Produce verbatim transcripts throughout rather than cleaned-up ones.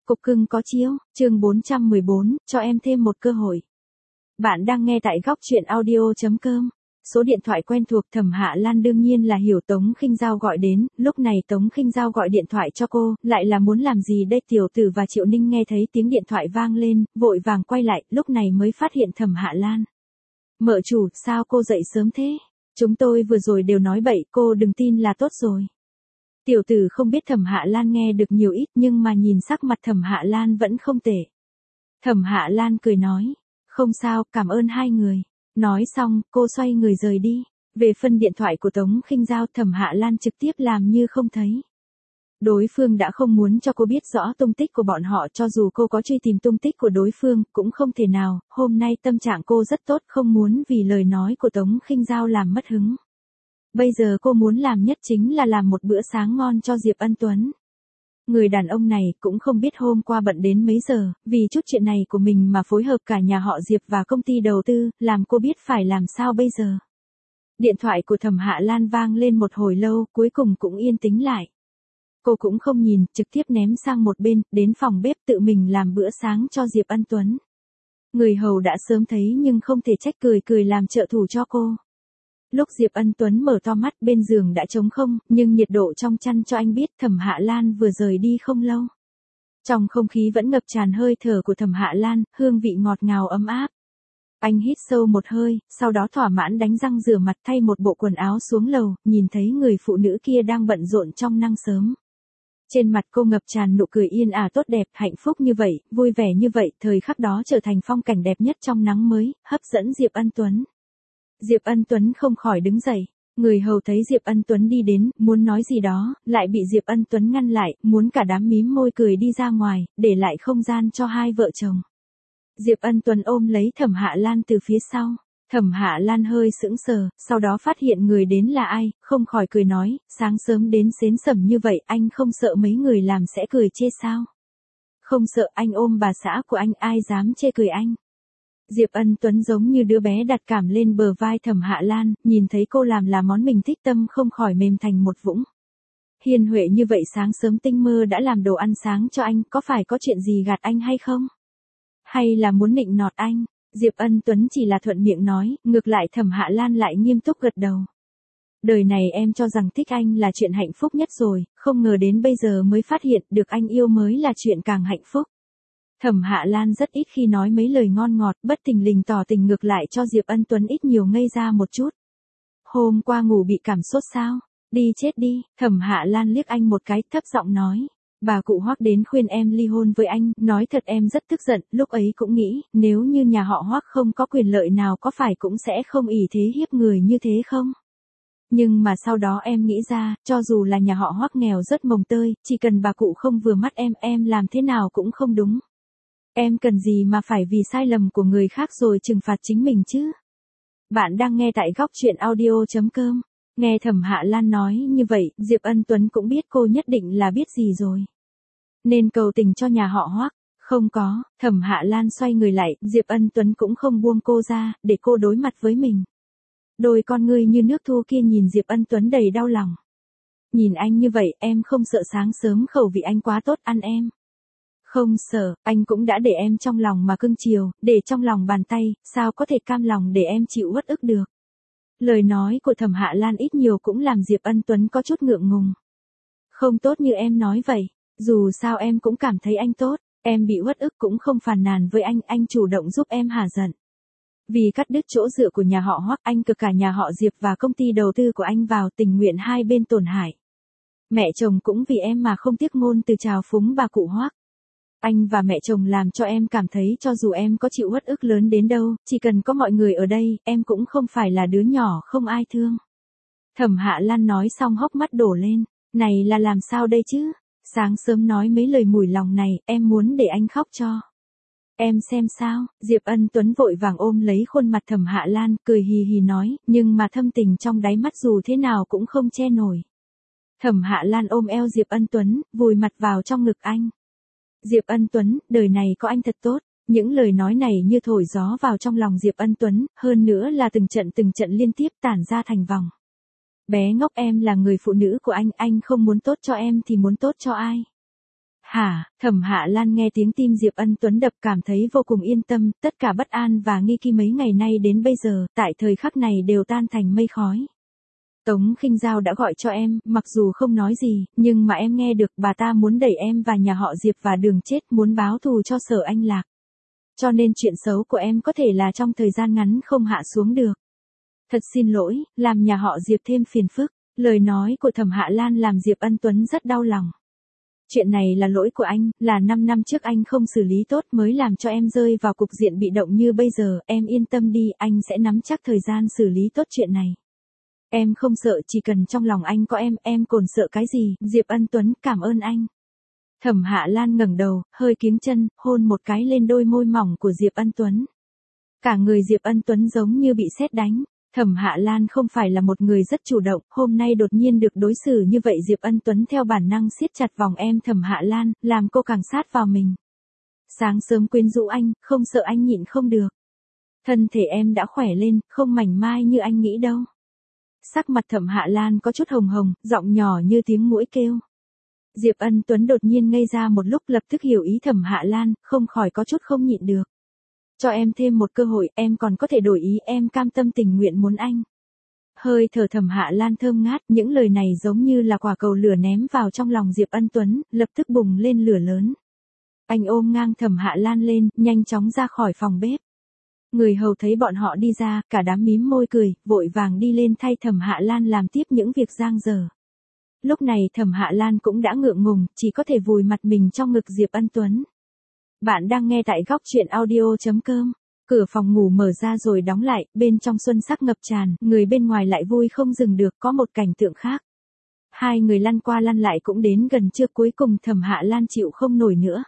Cục cưng có chiếu, chương bốn trăm mười bốn, cho em thêm một cơ hội. Bạn đang nghe tại góc chuyện audio chấm com. Số điện thoại quen thuộc Thẩm Hạ Lan đương nhiên là hiểu Tống Khinh Giao gọi đến, lúc này Tống Khinh Giao gọi điện thoại cho cô, lại là muốn làm gì đây? Tiểu Tử và Triệu Ninh nghe thấy tiếng điện thoại vang lên, vội vàng quay lại, lúc này mới phát hiện Thẩm Hạ Lan. Mợ chủ, sao cô dậy sớm thế? Chúng tôi vừa rồi đều nói bậy, cô đừng tin là tốt rồi. Tiểu Tử không biết Thẩm Hạ Lan nghe được nhiều ít nhưng mà nhìn sắc mặt Thẩm Hạ Lan vẫn không tệ. Thẩm Hạ Lan cười nói, không sao, cảm ơn hai người. Nói xong, cô xoay người rời đi. Về phân điện thoại của Tống Khinh Giao, Thẩm Hạ Lan trực tiếp làm như không thấy. Đối phương đã không muốn cho cô biết rõ tung tích của bọn họ, cho dù cô có truy tìm tung tích của đối phương, cũng không thể nào. Hôm nay tâm trạng cô rất tốt, không muốn vì lời nói của Tống Khinh Giao làm mất hứng. Bây giờ cô muốn làm nhất chính là làm một bữa sáng ngon cho Diệp Ân Tuấn. Người đàn ông này cũng không biết hôm qua bận đến mấy giờ, vì chút chuyện này của mình mà phối hợp cả nhà họ Diệp và công ty đầu tư, làm cô biết phải làm sao bây giờ. Điện thoại của Thẩm Hạ Lan vang lên một hồi lâu, cuối cùng cũng yên tĩnh lại. Cô cũng không nhìn, trực tiếp ném sang một bên, đến phòng bếp tự mình làm bữa sáng cho Diệp Ân Tuấn. Người hầu đã sớm thấy nhưng không thể trách, cười cười làm trợ thủ cho cô. Lúc Diệp Ân Tuấn mở to mắt, bên giường đã trống không, nhưng nhiệt độ trong chăn cho anh biết Thẩm Hạ Lan vừa rời đi không lâu. Trong không khí vẫn ngập tràn hơi thở của Thẩm Hạ Lan, hương vị ngọt ngào ấm áp. Anh hít sâu một hơi, sau đó thỏa mãn đánh răng rửa mặt, thay một bộ quần áo xuống lầu, nhìn thấy người phụ nữ kia đang bận rộn trong nắng sớm. Trên mặt cô ngập tràn nụ cười yên ả tốt đẹp, hạnh phúc như vậy, vui vẻ như vậy, thời khắc đó trở thành phong cảnh đẹp nhất trong nắng mới, hấp dẫn Diệp Ân Tuấn. Diệp Ân Tuấn không khỏi đứng dậy. Người hầu thấy Diệp Ân Tuấn đi đến, muốn nói gì đó, lại bị Diệp Ân Tuấn ngăn lại, muốn cả đám mím môi cười đi ra ngoài, để lại không gian cho hai vợ chồng. Diệp Ân Tuấn ôm lấy Thẩm Hạ Lan từ phía sau. Thẩm Hạ Lan hơi sững sờ, sau đó phát hiện người đến là ai, không khỏi cười nói, sáng sớm đến xến sẩm như vậy, anh không sợ mấy người làm sẽ cười chê sao? Không sợ, anh ôm bà xã của anh, ai dám chê cười anh? Diệp Ân Tuấn giống như đứa bé đặt cảm lên bờ vai Thẩm Hạ Lan, nhìn thấy cô làm là món mình thích, tâm không khỏi mềm thành một vũng. Hiền huệ như vậy, sáng sớm tinh mơ đã làm đồ ăn sáng cho anh, có phải có chuyện gì gạt anh hay không? Hay là muốn nịnh nọt anh? Diệp Ân Tuấn chỉ là thuận miệng nói, ngược lại Thẩm Hạ Lan lại nghiêm túc gật đầu. Đời này em cho rằng thích anh là chuyện hạnh phúc nhất rồi, không ngờ đến bây giờ mới phát hiện được anh yêu mới là chuyện càng hạnh phúc. Thẩm Hạ Lan rất ít khi nói mấy lời ngon ngọt, bất thình lình tỏ tình, ngược lại cho Diệp Ân Tuấn ít nhiều ngây ra một chút. Hôm qua ngủ bị cảm sốt sao? Đi chết đi. Thẩm Hạ Lan liếc anh một cái, thấp giọng nói. Bà cụ Hoắc đến khuyên em ly hôn với anh, nói thật em rất tức giận, lúc ấy cũng nghĩ, nếu như nhà họ Hoắc không có quyền lợi nào có phải cũng sẽ không ỷ thế hiếp người như thế không? Nhưng mà sau đó em nghĩ ra, cho dù là nhà họ Hoắc nghèo rất mồng tơi, chỉ cần bà cụ không vừa mắt em, em làm thế nào cũng không đúng. Em cần gì mà phải vì sai lầm của người khác rồi trừng phạt chính mình chứ? Bạn đang nghe tại góc chuyện audio chấm com. Nghe Thẩm Hạ Lan nói như vậy, Diệp Ân Tuấn cũng biết cô nhất định là biết gì rồi. Nên cầu tình cho nhà họ Hoắc. Không có, Thẩm Hạ Lan xoay người lại, Diệp Ân Tuấn cũng không buông cô ra, để cô đối mặt với mình. Đôi con ngươi như nước thu kia nhìn Diệp Ân Tuấn đầy đau lòng. Nhìn anh như vậy, em không sợ sáng sớm khẩu vị anh quá tốt ăn em? Không sợ, anh cũng đã để em trong lòng mà cưng chiều, để trong lòng bàn tay, sao có thể cam lòng để em chịu uất ức được. Lời nói của Thẩm Hạ Lan ít nhiều cũng làm Diệp Ân Tuấn có chút ngượng ngùng. Không tốt như em nói vậy, dù sao em cũng cảm thấy anh tốt, em bị uất ức cũng không phàn nàn với anh, anh chủ động giúp em hả giận. Vì cắt đứt chỗ dựa của nhà họ Hoắc, anh cực cả nhà họ Diệp và công ty đầu tư của anh vào, tình nguyện hai bên tổn hại. Mẹ chồng cũng vì em mà không tiếc ngôn từ trào phúng bà cụ Hoắc. Anh và mẹ chồng làm cho em cảm thấy cho dù em có chịu uất ức lớn đến đâu, chỉ cần có mọi người ở đây, em cũng không phải là đứa nhỏ không ai thương. Thẩm Hạ Lan nói xong hốc mắt đổ lên, này là làm sao đây chứ? Sáng sớm nói mấy lời mùi lòng này, em muốn để anh khóc cho. Em xem sao? Diệp Ân Tuấn vội vàng ôm lấy khuôn mặt Thẩm Hạ Lan, cười hì hì nói, nhưng mà thâm tình trong đáy mắt dù thế nào cũng không che nổi. Thẩm Hạ Lan ôm eo Diệp Ân Tuấn, vùi mặt vào trong ngực anh. Diệp Ân Tuấn, đời này có anh thật tốt. Những lời nói này như thổi gió vào trong lòng Diệp Ân Tuấn, hơn nữa là từng trận từng trận liên tiếp tản ra thành vòng. Bé ngốc, em là người phụ nữ của anh, anh không muốn tốt cho em thì muốn tốt cho ai? Hả, Thẩm Hạ Lan nghe tiếng tim Diệp Ân Tuấn đập cảm thấy vô cùng yên tâm, tất cả bất an và nghi nghi mấy ngày nay đến bây giờ, tại thời khắc này đều tan thành mây khói. Tống Khinh Dao đã gọi cho em, mặc dù không nói gì, nhưng mà em nghe được bà ta muốn đẩy em và nhà họ Diệp vào đường chết, muốn báo thù cho Sở Anh Lạc. Cho nên chuyện xấu của em có thể là trong thời gian ngắn không hạ xuống được. Thật xin lỗi, làm nhà họ Diệp thêm phiền phức. Lời nói của Thẩm Hạ Lan làm Diệp Ân Tuấn rất đau lòng. Chuyện này là lỗi của anh, là năm năm trước anh không xử lý tốt mới làm cho em rơi vào cục diện bị động như bây giờ, em yên tâm đi, anh sẽ nắm chắc thời gian xử lý tốt chuyện này. Em không sợ, chỉ cần trong lòng anh có em, em còn sợ cái gì, Diệp Ân Tuấn, cảm ơn anh. Thẩm Hạ Lan ngẩng đầu, hơi kiếng chân, hôn một cái lên đôi môi mỏng của Diệp Ân Tuấn. Cả người Diệp Ân Tuấn giống như bị sét đánh. Thẩm Hạ Lan không phải là một người rất chủ động, hôm nay đột nhiên được đối xử như vậy Diệp Ân Tuấn theo bản năng siết chặt vòng em Thẩm Hạ Lan, làm cô càng sát vào mình. Sáng sớm quyến rũ anh, không sợ anh nhịn không được. Thân thể em đã khỏe lên, không mảnh mai như anh nghĩ đâu. Sắc mặt Thẩm Hạ Lan có chút hồng hồng, giọng nhỏ như tiếng muỗi kêu. Diệp Ân Tuấn đột nhiên ngây ra một lúc, lập tức hiểu ý Thẩm Hạ Lan, không khỏi có chút không nhịn được. Cho em thêm một cơ hội, em còn có thể đổi ý, em cam tâm tình nguyện muốn anh. Hơi thở Thẩm Hạ Lan thơm ngát, những lời này giống như là quả cầu lửa ném vào trong lòng Diệp Ân Tuấn, lập tức bùng lên lửa lớn. Anh ôm ngang Thẩm Hạ Lan lên, nhanh chóng ra khỏi phòng bếp. Người hầu thấy bọn họ đi ra, cả đám mím môi cười, vội vàng đi lên thay Thẩm Hạ Lan làm tiếp những việc dang dở. Lúc này Thẩm Hạ Lan cũng đã ngượng ngùng, chỉ có thể vùi mặt mình trong ngực Diệp Ân Tuấn. Bạn đang nghe tại góc truyện audio chấm com. Cửa phòng ngủ mở ra rồi đóng lại, bên trong xuân sắc ngập tràn, người bên ngoài lại vui không dừng được, có một cảnh tượng khác. Hai người lăn qua lăn lại cũng đến gần trưa, cuối cùng Thẩm Hạ Lan chịu không nổi nữa.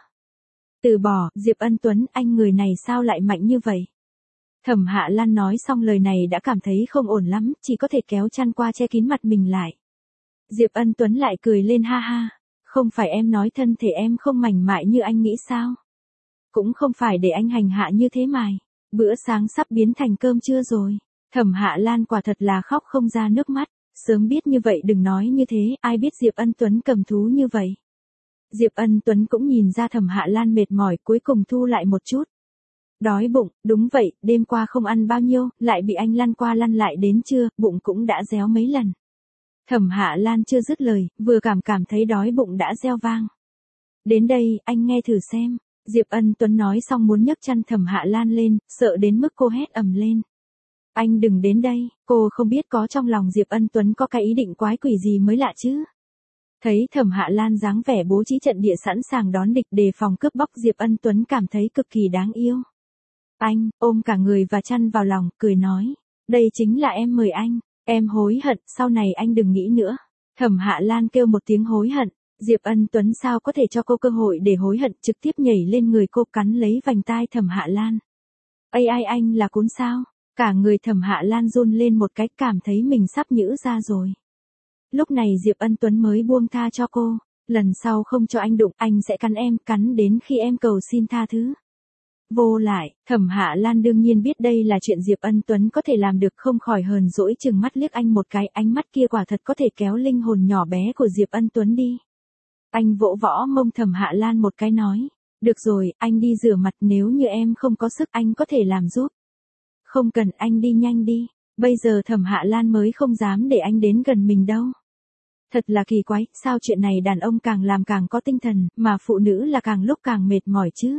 Từ bỏ, Diệp Ân Tuấn, anh người này sao lại mạnh như vậy? Thẩm Hạ Lan nói xong lời này đã cảm thấy không ổn lắm, chỉ có thể kéo chăn qua che kín mặt mình lại. Diệp Ân Tuấn lại cười lên ha ha. Không phải em nói thân thể em không mảnh mại như anh nghĩ sao? Cũng không phải để anh hành hạ như thế mài. Bữa sáng sắp biến thành cơm trưa rồi. Thẩm Hạ Lan quả thật là khóc không ra nước mắt. Sớm biết như vậy đừng nói như thế, ai biết Diệp Ân Tuấn cầm thú như vậy. Diệp Ân Tuấn cũng nhìn ra Thẩm Hạ Lan mệt mỏi, cuối cùng thu lại một chút. Đói bụng, đúng vậy, đêm qua không ăn bao nhiêu, lại bị anh lăn qua lăn lại đến trưa, bụng cũng đã réo mấy lần. Thẩm Hạ Lan chưa dứt lời, vừa cảm cảm thấy đói bụng đã reo vang. Đến đây, anh nghe thử xem. Diệp Ân Tuấn nói xong muốn nhấc chăn Thẩm Hạ Lan lên, sợ đến mức cô hét ầm lên. Anh đừng đến đây, cô không biết có trong lòng Diệp Ân Tuấn có cái ý định quái quỷ gì mới lạ chứ. Thấy Thẩm Hạ Lan dáng vẻ bố trí trận địa sẵn sàng đón địch đề phòng cướp bóc, Diệp Ân Tuấn cảm thấy cực kỳ đáng yêu. Anh, ôm cả người và chăn vào lòng, cười nói. Đây chính là em mời anh, em hối hận, sau này anh đừng nghĩ nữa. Thẩm Hạ Lan kêu một tiếng hối hận. Diệp Ân Tuấn sao có thể cho cô cơ hội để hối hận, trực tiếp nhảy lên người cô cắn lấy vành tai Thẩm Hạ Lan. Ây ai anh là cún sao? Cả người Thẩm Hạ Lan run lên một cái, cảm thấy mình sắp nhữ ra rồi. Lúc này Diệp Ân Tuấn mới buông tha cho cô. Lần sau không cho anh đụng, anh sẽ cắn em, cắn đến khi em cầu xin tha thứ. Vô lại, Thẩm Hạ Lan đương nhiên biết đây là chuyện Diệp Ân Tuấn có thể làm được, không khỏi hờn dỗi chừng mắt liếc anh một cái, ánh mắt kia quả thật có thể kéo linh hồn nhỏ bé của Diệp Ân Tuấn đi. Anh vỗ võ mông Thẩm Hạ Lan một cái nói. Được rồi, anh đi rửa mặt, nếu như em không có sức anh có thể làm giúp. Không cần, anh đi nhanh đi. Bây giờ Thẩm Hạ Lan mới không dám để anh đến gần mình đâu. Thật là kỳ quái, sao chuyện này đàn ông càng làm càng có tinh thần, mà phụ nữ là càng lúc càng mệt mỏi chứ.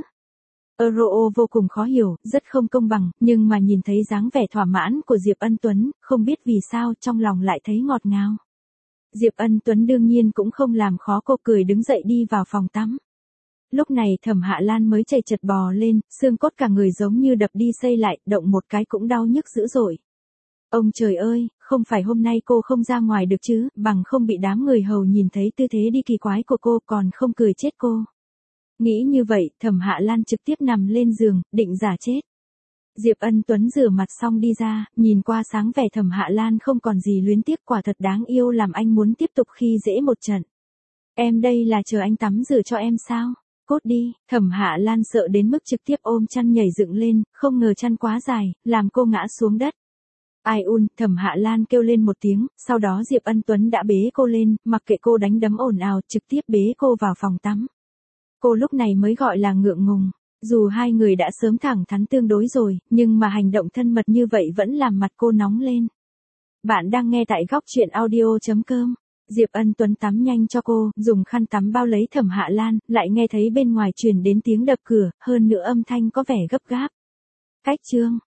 Euro vô cùng khó hiểu, rất không công bằng, nhưng mà nhìn thấy dáng vẻ thỏa mãn của Diệp Ân Tuấn, không biết vì sao trong lòng lại thấy ngọt ngào. Diệp Ân Tuấn đương nhiên cũng không làm khó cô, cười đứng dậy đi vào phòng tắm. Lúc này Thẩm Hạ Lan mới chảy chật bò lên, xương cốt cả người giống như đập đi xây lại, động một cái cũng đau nhức dữ dội. Ông trời ơi, không phải hôm nay cô không ra ngoài được chứ, bằng không bị đám người hầu nhìn thấy tư thế đi kỳ quái của cô còn không cười chết cô. Nghĩ như vậy, Thẩm Hạ Lan trực tiếp nằm lên giường, định giả chết. Diệp Ân Tuấn rửa mặt xong đi ra, nhìn qua sáng vẻ Thẩm Hạ Lan không còn gì luyến tiếc, quả thật đáng yêu, làm anh muốn tiếp tục khi dễ một trận. Em đây là chờ anh tắm rửa cho em sao? Cốt đi, Thẩm Hạ Lan sợ đến mức trực tiếp ôm chăn nhảy dựng lên, không ngờ chăn quá dài, làm cô ngã xuống đất. Ai un, Thẩm Hạ Lan kêu lên một tiếng, sau đó Diệp Ân Tuấn đã bế cô lên, mặc kệ cô đánh đấm ồn ào, trực tiếp bế cô vào phòng tắm. Cô lúc này mới gọi là ngượng ngùng. Dù hai người đã sớm thẳng thắn tương đối rồi, nhưng mà hành động thân mật như vậy vẫn làm mặt cô nóng lên. Bạn đang nghe tại góc chuyện audio.com. Diệp Ân Tuấn tắm nhanh cho cô, dùng khăn tắm bao lấy Thẩm Hạ Lan, lại nghe thấy bên ngoài truyền đến tiếng đập cửa, hơn nữa âm thanh có vẻ gấp gáp. Cách chương.